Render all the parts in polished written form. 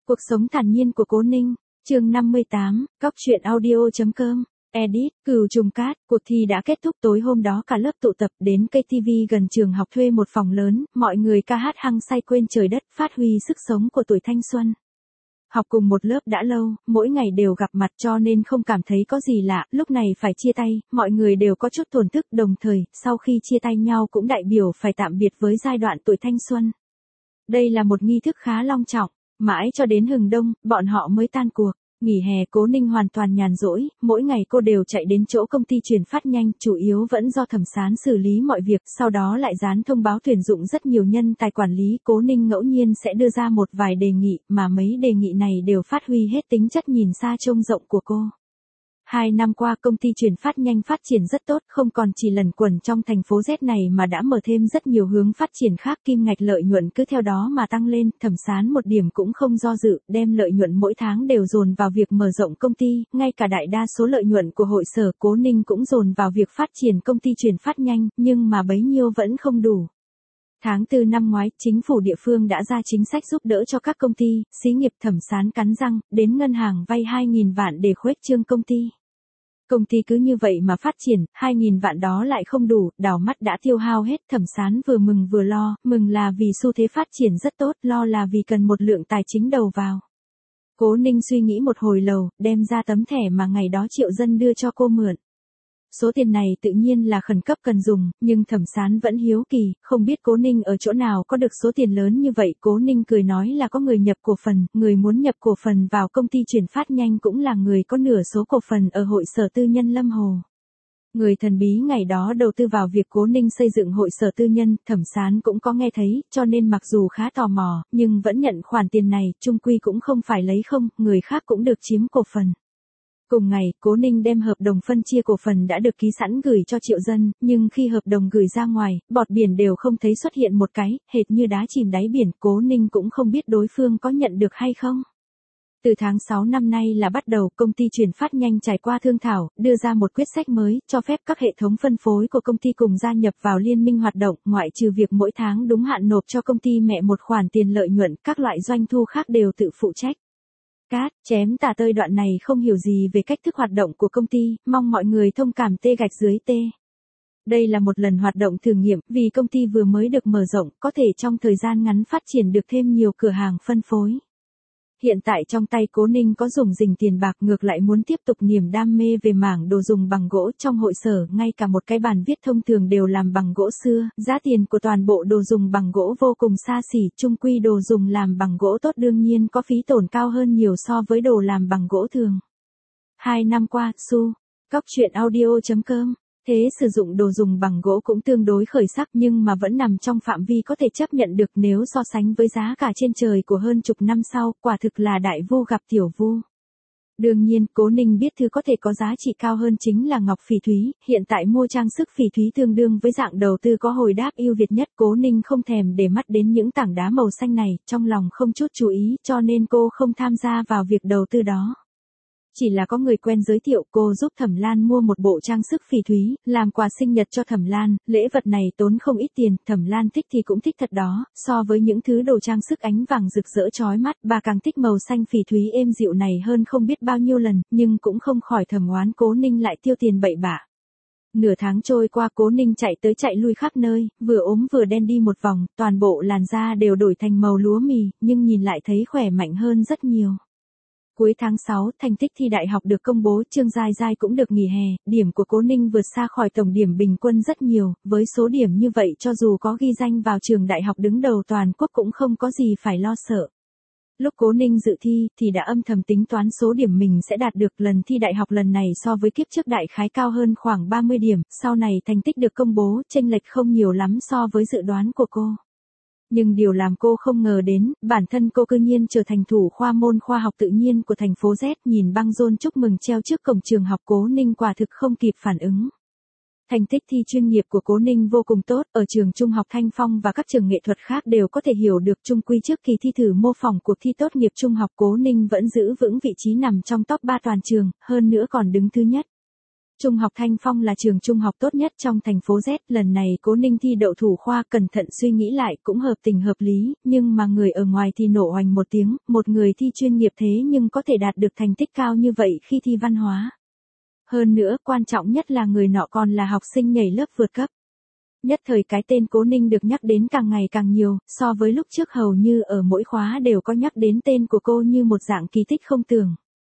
Cuộc sống thản nhiên của Cố Ninh, chương 58, Cóc truyện audio.com, edit, Cửu Trùng Cát, cuộc thi đã kết thúc tối hôm đó cả lớp tụ tập đến cây TV gần trường học thuê một phòng lớn, mọi người ca hát hăng say quên trời đất, phát huy sức sống của tuổi thanh xuân. Học cùng một lớp đã lâu, mỗi ngày đều gặp mặt cho nên không cảm thấy có gì lạ, lúc này phải chia tay, mọi người đều có chút thổn thức, đồng thời, sau khi chia tay nhau cũng đại biểu phải tạm biệt với giai đoạn tuổi thanh xuân. Đây là một nghi thức khá long trọng, mãi cho đến hừng đông, bọn họ mới tan cuộc. Nghỉ hè Cố Ninh hoàn toàn nhàn rỗi, mỗi ngày cô đều chạy đến chỗ công ty chuyển phát nhanh, chủ yếu vẫn do Thẩm Sán xử lý mọi việc, sau đó lại dán thông báo tuyển dụng rất nhiều nhân tài quản lý. Cố Ninh ngẫu nhiên sẽ đưa ra một vài đề nghị, mà mấy đề nghị này đều phát huy hết tính chất nhìn xa trông rộng của cô. 2 năm qua công ty chuyển phát nhanh phát triển rất tốt, không còn chỉ lẩn quẩn trong thành phố Z này mà đã mở thêm rất nhiều hướng phát triển khác, kim ngạch lợi nhuận cứ theo đó mà tăng lên. Thẩm Sán một điểm cũng không do dự, đem lợi nhuận mỗi tháng đều dồn vào việc mở rộng công ty, ngay cả đại đa số lợi nhuận của hội sở Cố Ninh cũng dồn vào việc phát triển công ty chuyển phát nhanh, nhưng mà bấy nhiêu vẫn không đủ. Tháng 4 năm ngoái, chính phủ địa phương đã ra chính sách giúp đỡ cho các công ty, xí nghiệp. Thẩm Sán cắn răng, đến ngân hàng vay 2.000 vạn để khuếch trương công ty. Công ty cứ như vậy mà phát triển, 2.000 vạn đó lại không đủ, đảo mắt đã tiêu hao hết. Thẩm Sán vừa mừng vừa lo, mừng là vì xu thế phát triển rất tốt, lo là vì cần một lượng tài chính đầu vào. Cố Ninh suy nghĩ một hồi lâu, đem ra tấm thẻ mà ngày đó Triệu Dân đưa cho cô mượn. Số tiền này tự nhiên là khẩn cấp cần dùng, nhưng Thẩm Sán vẫn hiếu kỳ, không biết Cố Ninh ở chỗ nào có được số tiền lớn như vậy. Cố Ninh cười nói là có người nhập cổ phần, người muốn nhập cổ phần vào công ty chuyển phát nhanh cũng là người có nửa số cổ phần ở hội sở tư nhân Lâm Hồ. Người thần bí ngày đó đầu tư vào việc Cố Ninh xây dựng hội sở tư nhân, Thẩm Sán cũng có nghe thấy, cho nên mặc dù khá tò mò, nhưng vẫn nhận khoản tiền này, chung quy cũng không phải lấy không, người khác cũng được chiếm cổ phần. Cùng ngày, Cố Ninh đem hợp đồng phân chia cổ phần đã được ký sẵn gửi cho Triệu Dân, nhưng khi hợp đồng gửi ra ngoài, bọt biển đều không thấy xuất hiện một cái, hệt như đá chìm đáy biển. Cố Ninh cũng không biết đối phương có nhận được hay không. Từ tháng 6 năm nay là bắt đầu, công ty chuyển phát nhanh trải qua thương thảo, đưa ra một quyết sách mới, cho phép các hệ thống phân phối của công ty cùng gia nhập vào liên minh hoạt động, ngoại trừ việc mỗi tháng đúng hạn nộp cho công ty mẹ một khoản tiền lợi nhuận, các loại doanh thu khác đều tự phụ trách. Cát, chém tả tơi đoạn này không hiểu gì về cách thức hoạt động của công ty, mong mọi người thông cảm T. Đây là một lần hoạt động thử nghiệm, vì công ty vừa mới được mở rộng, có thể trong thời gian ngắn phát triển được thêm nhiều cửa hàng phân phối. Hiện tại trong tay Cố Ninh có dùng dình tiền bạc, ngược lại muốn tiếp tục niềm đam mê về mảng đồ dùng bằng gỗ. Trong hội sở, ngay cả một cái bàn viết thông thường đều làm bằng gỗ xưa, giá tiền của toàn bộ đồ dùng bằng gỗ vô cùng xa xỉ, chung quy đồ dùng làm bằng gỗ tốt đương nhiên có phí tổn cao hơn nhiều so với đồ làm bằng gỗ thường. 2 năm qua, Cóc truyện audio.com, thế sử dụng đồ dùng bằng gỗ cũng tương đối khởi sắc, nhưng mà vẫn nằm trong phạm vi có thể chấp nhận được nếu so sánh với giá cả trên trời của hơn chục năm sau, quả thực là đại vu gặp tiểu vu. Đương nhiên, Cố Ninh biết thứ có thể có giá trị cao hơn chính là ngọc phỉ thúy, hiện tại mua trang sức phỉ thúy tương đương với dạng đầu tư có hồi đáp ưu việt nhất. Cố Ninh không thèm để mắt đến những tảng đá màu xanh này, trong lòng không chút chú ý, cho nên cô không tham gia vào việc đầu tư đó. Chỉ là có người quen giới thiệu, cô giúp Thẩm Lan mua một bộ trang sức phỉ thúy, làm quà sinh nhật cho Thẩm Lan. Lễ vật này tốn không ít tiền, Thẩm Lan thích thì cũng thích thật đó, so với những thứ đồ trang sức ánh vàng rực rỡ chói mắt, bà càng thích màu xanh phỉ thúy êm dịu này hơn không biết bao nhiêu lần, nhưng cũng không khỏi thầm oán Cố Ninh lại tiêu tiền bậy bạ. Nửa tháng trôi qua, Cố Ninh chạy tới chạy lui khắp nơi, vừa ốm vừa đen đi một vòng, toàn bộ làn da đều đổi thành màu lúa mì, nhưng nhìn lại thấy khỏe mạnh hơn rất nhiều. Cuối tháng 6, thành tích thi đại học được công bố, Trương Giai Giai cũng được nghỉ hè, điểm của Cố Ninh vượt xa khỏi tổng điểm bình quân rất nhiều, với số điểm như vậy cho dù có ghi danh vào trường đại học đứng đầu toàn quốc cũng không có gì phải lo sợ. Lúc Cố Ninh dự thi thì đã âm thầm tính toán số điểm mình sẽ đạt được, lần thi đại học lần này so với kiếp trước đại khái cao hơn khoảng 30 điểm, sau này thành tích được công bố, chênh lệch không nhiều lắm so với dự đoán của cô. Nhưng điều làm cô không ngờ đến, bản thân cô cư nhiên trở thành thủ khoa môn khoa học tự nhiên của thành phố Z, nhìn băng rôn chúc mừng treo trước cổng trường học. Cố Ninh quả thực không kịp phản ứng. Thành tích thi chuyên nghiệp của Cố Ninh vô cùng tốt, ở trường trung học Thanh Phong và các trường nghệ thuật khác đều có thể hiểu được. Chung quy trước kỳ thi thử mô phỏng cuộc thi tốt nghiệp trung học, Cố Ninh vẫn giữ vững vị trí nằm trong top 3 toàn trường, hơn nữa còn đứng thứ nhất. Trung học Thanh Phong là trường trung học tốt nhất trong thành phố Z, lần này Cố Ninh thi đậu thủ khoa, cẩn thận suy nghĩ lại cũng hợp tình hợp lý, nhưng mà người ở ngoài thì nổ oành một tiếng, một người thi chuyên nghiệp thế nhưng có thể đạt được thành tích cao như vậy khi thi văn hóa. Hơn nữa, quan trọng nhất là người nọ còn là học sinh nhảy lớp vượt cấp. Nhất thời cái tên Cố Ninh được nhắc đến càng ngày càng nhiều, so với lúc trước hầu như ở mỗi khóa đều có nhắc đến tên của cô như một dạng kỳ tích không tưởng.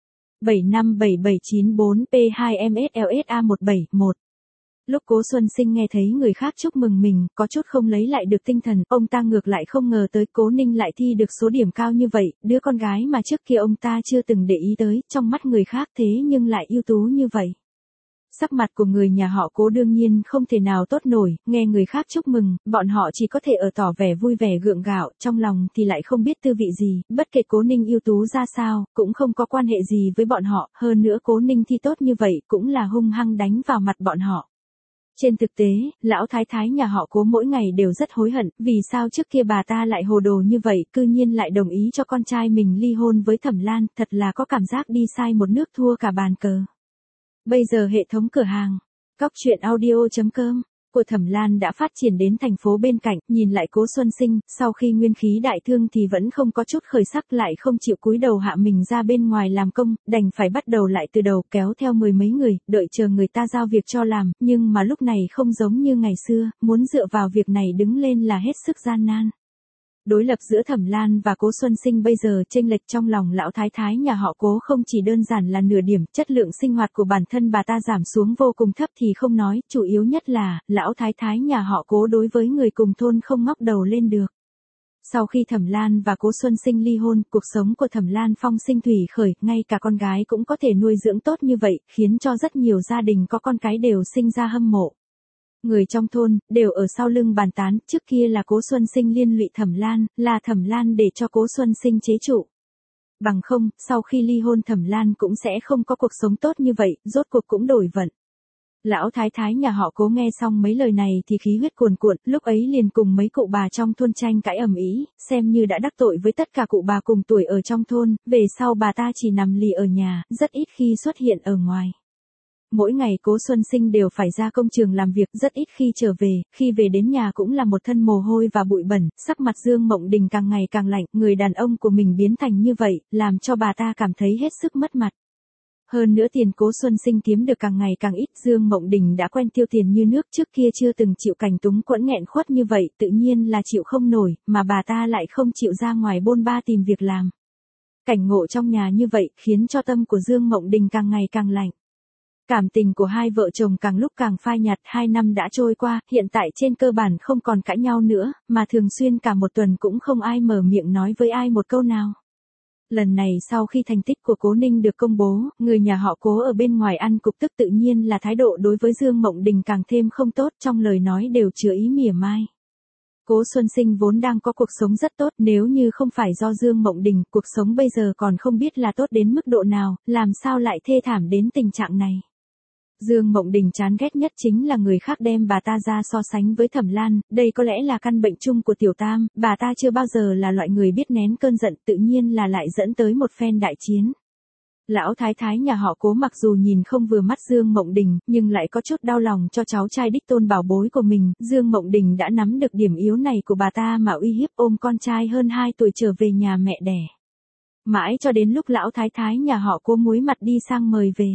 757794P2MSLSA171. Lúc Cố Xuân Sinh nghe thấy người khác chúc mừng mình, có chút không lấy lại được tinh thần, ông ta ngược lại không ngờ tới Cố Ninh lại thi được số điểm cao như vậy, đứa con gái mà trước kia ông ta chưa từng để ý tới, trong mắt người khác thế nhưng lại ưu tú như vậy. Sắc mặt của người nhà họ Cố đương nhiên không thể nào tốt nổi, nghe người khác chúc mừng, bọn họ chỉ có thể ở tỏ vẻ vui vẻ gượng gạo, trong lòng thì lại không biết tư vị gì, bất kể Cố Ninh ưu tú ra sao, cũng không có quan hệ gì với bọn họ, hơn nữa Cố Ninh thi tốt như vậy cũng là hung hăng đánh vào mặt bọn họ. Trên thực tế, lão thái thái nhà họ Cố mỗi ngày đều rất hối hận, vì sao trước kia bà ta lại hồ đồ như vậy, cư nhiên lại đồng ý cho con trai mình ly hôn với Thẩm Lan, thật là có cảm giác đi sai một nước thua cả bàn cờ. Bây giờ hệ thống cửa hàng Cóc Truyện Audio.com của Thẩm Lan đã phát triển đến thành phố bên cạnh, nhìn lại Cố Xuân Sinh, sau khi nguyên khí đại thương thì vẫn không có chút khởi sắc, lại không chịu cúi đầu hạ mình ra bên ngoài làm công, đành phải bắt đầu lại từ đầu, kéo theo mười mấy người, đợi chờ người ta giao việc cho làm, nhưng mà lúc này không giống như ngày xưa, muốn dựa vào việc này đứng lên là hết sức gian nan. Đối lập giữa Thẩm Lan và Cố Xuân Sinh bây giờ chênh lệch trong lòng lão thái thái nhà họ Cố không chỉ đơn giản là nửa điểm, chất lượng sinh hoạt của bản thân bà ta giảm xuống vô cùng thấp thì không nói, chủ yếu nhất là, lão thái thái nhà họ Cố đối với người cùng thôn không ngóc đầu lên được. Sau khi Thẩm Lan và Cố Xuân Sinh ly hôn, cuộc sống của Thẩm Lan phong sinh thủy khởi, ngay cả con gái cũng có thể nuôi dưỡng tốt như vậy, khiến cho rất nhiều gia đình có con cái đều sinh ra hâm mộ. Người trong thôn, đều ở sau lưng bàn tán, trước kia là Cố Xuân Sinh liên lụy Thẩm Lan, là Thẩm Lan để cho Cố Xuân Sinh chế trụ. Bằng không, sau khi ly hôn Thẩm Lan cũng sẽ không có cuộc sống tốt như vậy, rốt cuộc cũng đổi vận. Lão thái thái nhà họ Cố nghe xong mấy lời này thì khí huyết cuồn cuộn, lúc ấy liền cùng mấy cụ bà trong thôn tranh cãi ầm ĩ, xem như đã đắc tội với tất cả cụ bà cùng tuổi ở trong thôn, về sau bà ta chỉ nằm lì ở nhà, rất ít khi xuất hiện ở ngoài. Mỗi ngày Cố Xuân Sinh đều phải ra công trường làm việc, rất ít khi trở về, khi về đến nhà cũng là một thân mồ hôi và bụi bẩn, sắc mặt Dương Mộng Đình càng ngày càng lạnh, người đàn ông của mình biến thành như vậy, làm cho bà ta cảm thấy hết sức mất mặt. Hơn nữa tiền Cố Xuân Sinh kiếm được càng ngày càng ít, Dương Mộng Đình đã quen tiêu tiền như nước, trước kia chưa từng chịu cảnh túng quẫn nghẹn khuất như vậy, tự nhiên là chịu không nổi, mà bà ta lại không chịu ra ngoài bôn ba tìm việc làm. Cảnh ngộ trong nhà như vậy, khiến cho tâm của Dương Mộng Đình càng ngày càng lạnh. Cảm tình của hai vợ chồng càng lúc càng phai nhạt, 2 năm đã trôi qua, hiện tại trên cơ bản không còn cãi nhau nữa, mà thường xuyên cả một tuần cũng không ai mở miệng nói với ai một câu nào. Lần này sau khi thành tích của Cố Ninh được công bố, người nhà họ Cố ở bên ngoài ăn cục tức, tự nhiên là thái độ đối với Dương Mộng Đình càng thêm không tốt, trong lời nói đều chứa ý mỉa mai. Cố Xuân Sinh vốn đang có cuộc sống rất tốt, nếu như không phải do Dương Mộng Đình, cuộc sống bây giờ còn không biết là tốt đến mức độ nào, làm sao lại thê thảm đến tình trạng này. Dương Mộng Đình chán ghét nhất chính là người khác đem bà ta ra so sánh với Thẩm Lan, đây có lẽ là căn bệnh chung của Tiểu Tam, bà ta chưa bao giờ là loại người biết nén cơn giận, tự nhiên là lại dẫn tới một phen đại chiến. Lão thái thái nhà họ Cố mặc dù nhìn không vừa mắt Dương Mộng Đình, nhưng lại có chút đau lòng cho cháu trai đích tôn bảo bối của mình, Dương Mộng Đình đã nắm được điểm yếu này của bà ta mà uy hiếp ôm con trai hơn 2 tuổi trở về nhà mẹ đẻ. Mãi cho đến lúc lão thái thái nhà họ Cố muối mặt đi sang mời về.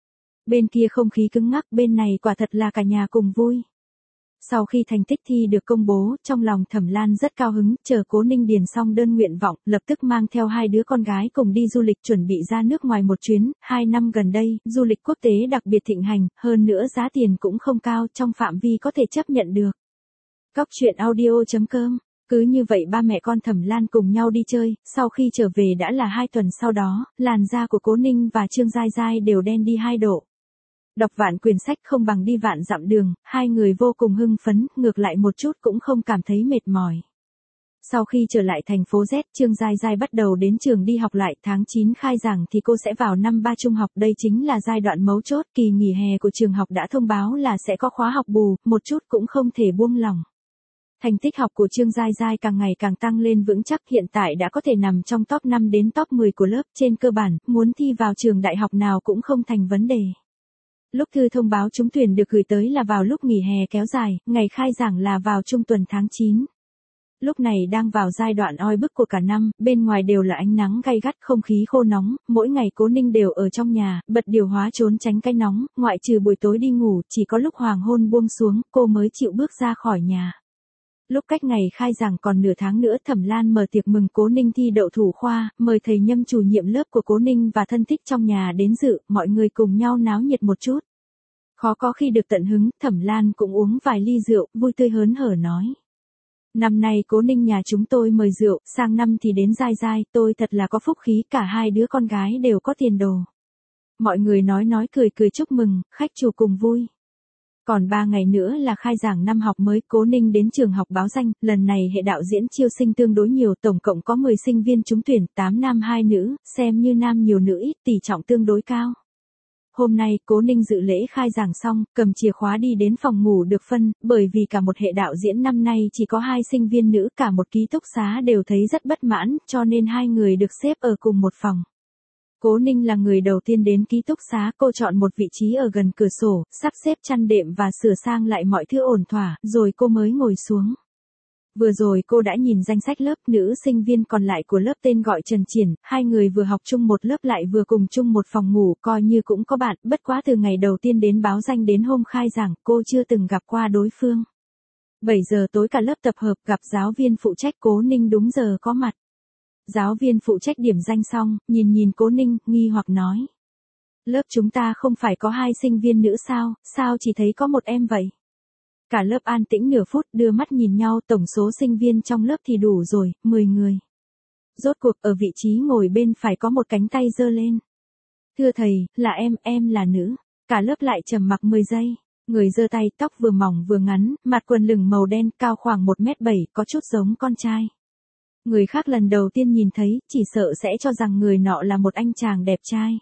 Bên kia không khí cứng ngắc, bên này quả thật là cả nhà cùng vui. Sau khi thành tích thi được công bố, trong lòng Thẩm Lan rất cao hứng, chờ Cố Ninh điền xong đơn nguyện vọng, lập tức mang theo 2 đứa con gái cùng đi du lịch, chuẩn bị ra nước ngoài một chuyến. 2 năm gần đây, du lịch quốc tế đặc biệt thịnh hành, hơn nữa giá tiền cũng không cao, trong phạm vi có thể chấp nhận được. Cóc Truyện Audio.com. Cứ như vậy ba mẹ con Thẩm Lan cùng nhau đi chơi, sau khi trở về đã là 2 tuần sau đó, làn da của Cố Ninh và Trương Giai Giai đều đen đi 2 độ. Đọc vạn quyển sách không bằng đi vạn dặm đường, hai người vô cùng hưng phấn, ngược lại một chút cũng không cảm thấy mệt mỏi. Sau khi trở lại thành phố Z, Trương Giai Giai bắt đầu đến trường đi học lại, tháng 9 khai giảng thì cô sẽ vào năm 3 trung học, đây chính là giai đoạn mấu chốt, kỳ nghỉ hè của trường học đã thông báo là sẽ có khóa học bù, một chút cũng không thể buông lỏng. Thành tích học của Trương Giai Giai càng ngày càng tăng lên vững chắc, hiện tại đã có thể nằm trong top 5 đến top 10 của lớp, trên cơ bản, muốn thi vào trường đại học nào cũng không thành vấn đề. Lúc thư thông báo trúng tuyển được gửi tới là vào lúc nghỉ hè kéo dài, ngày khai giảng là vào trung tuần tháng 9. Lúc này đang vào giai đoạn oi bức của cả năm, bên ngoài đều là ánh nắng gay gắt, không khí khô nóng, mỗi ngày Cố Ninh đều ở trong nhà, bật điều hòa trốn tránh cái nóng, ngoại trừ buổi tối đi ngủ, chỉ có lúc hoàng hôn buông xuống, cô mới chịu bước ra khỏi nhà. Lúc cách ngày khai giảng còn nửa tháng nữa, Thẩm Lan mở tiệc mừng Cố Ninh thi đậu thủ khoa, mời thầy Nhâm chủ nhiệm lớp của Cố Ninh và thân thích trong nhà đến dự, mọi người cùng nhau náo nhiệt một chút. Khó có khi được tận hứng, Thẩm Lan cũng uống vài ly rượu, vui tươi hớn hở nói. Năm nay Cố Ninh nhà chúng tôi mời rượu, sang năm thì đến dai dai, tôi thật là có phúc khí, cả hai đứa con gái đều có tiền đồ. Mọi người nói cười cười chúc mừng, khách chủ cùng vui. Còn 3 ngày nữa là khai giảng năm học mới, Cố Ninh đến trường học báo danh, lần này hệ đạo diễn chiêu sinh tương đối nhiều, tổng cộng có 10 sinh viên trúng tuyển, 8 nam 2 nữ, xem như nam nhiều nữ ít, tỷ trọng tương đối cao. Hôm nay, Cố Ninh dự lễ khai giảng xong, cầm chìa khóa đi đến phòng ngủ được phân, bởi vì cả một hệ đạo diễn năm nay chỉ có 2 sinh viên nữ, cả một ký túc xá đều thấy rất bất mãn, cho nên 2 người được xếp ở cùng một phòng. Cố Ninh là người đầu tiên đến ký túc xá, cô chọn một vị trí ở gần cửa sổ, sắp xếp chăn đệm và sửa sang lại mọi thứ ổn thỏa, rồi cô mới ngồi xuống. Vừa rồi cô đã nhìn danh sách lớp, nữ sinh viên còn lại của lớp tên gọi Trần Triển, 2 người vừa học chung một lớp lại vừa cùng chung một phòng ngủ, coi như cũng có bạn, bất quá từ ngày đầu tiên đến báo danh đến hôm khai giảng, cô chưa từng gặp qua đối phương. 7 giờ tối cả lớp tập hợp, gặp giáo viên phụ trách, Cố Ninh đúng giờ có mặt. Giáo viên phụ trách điểm danh xong, nhìn Cố Ninh, nghi hoặc nói. Lớp chúng ta không phải có 2 sinh viên nữ sao chỉ thấy có một em vậy? Cả lớp an tĩnh nửa phút, đưa mắt nhìn nhau, tổng số sinh viên trong lớp thì đủ rồi, 10 người. Rốt cuộc ở vị trí ngồi bên phải có một cánh tay giơ lên. Thưa thầy, là em là nữ. Cả lớp lại trầm mặc 10 giây. Người giơ tay, tóc vừa mỏng vừa ngắn, mặt quần lửng màu đen, cao khoảng 1m7, có chút giống con trai. Người khác lần đầu tiên nhìn thấy, chỉ sợ sẽ cho rằng người nọ là một anh chàng đẹp trai.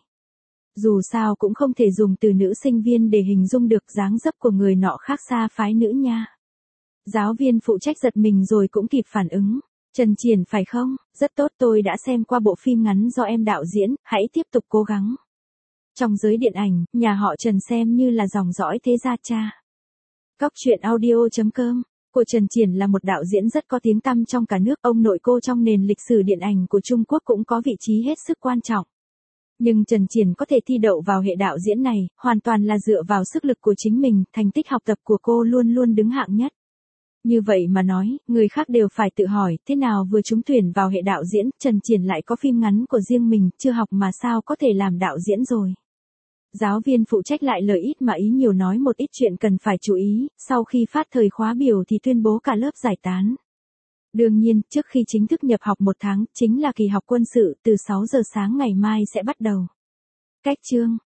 Dù sao cũng không thể dùng từ nữ sinh viên để hình dung được dáng dấp của người nọ, khác xa phái nữ nha. Giáo viên phụ trách giật mình rồi cũng kịp phản ứng. Trần Triển phải không? Rất tốt, tôi đã xem qua bộ phim ngắn do em đạo diễn, hãy tiếp tục cố gắng. Trong giới điện ảnh, nhà họ Trần xem như là dòng dõi thế gia cha. Cóc truyện audio.com. Cô Trần Triển là một đạo diễn rất có tiếng tăm trong cả nước, ông nội cô trong nền lịch sử điện ảnh của Trung Quốc cũng có vị trí hết sức quan trọng. Nhưng Trần Triển có thể thi đậu vào hệ đạo diễn này, hoàn toàn là dựa vào sức lực của chính mình, thành tích học tập của cô luôn luôn đứng hạng nhất. Như vậy mà nói, người khác đều phải tự hỏi, thế nào vừa trúng tuyển vào hệ đạo diễn, Trần Triển lại có phim ngắn của riêng mình, chưa học mà sao có thể làm đạo diễn rồi. Giáo viên phụ trách lại lời ít mà ý nhiều, nói một ít chuyện cần phải chú ý, sau khi phát thời khóa biểu thì tuyên bố cả lớp giải tán. Đương nhiên, trước khi chính thức nhập học 1 tháng, chính là kỳ học quân sự, từ 6 giờ sáng ngày mai sẽ bắt đầu. Cách chương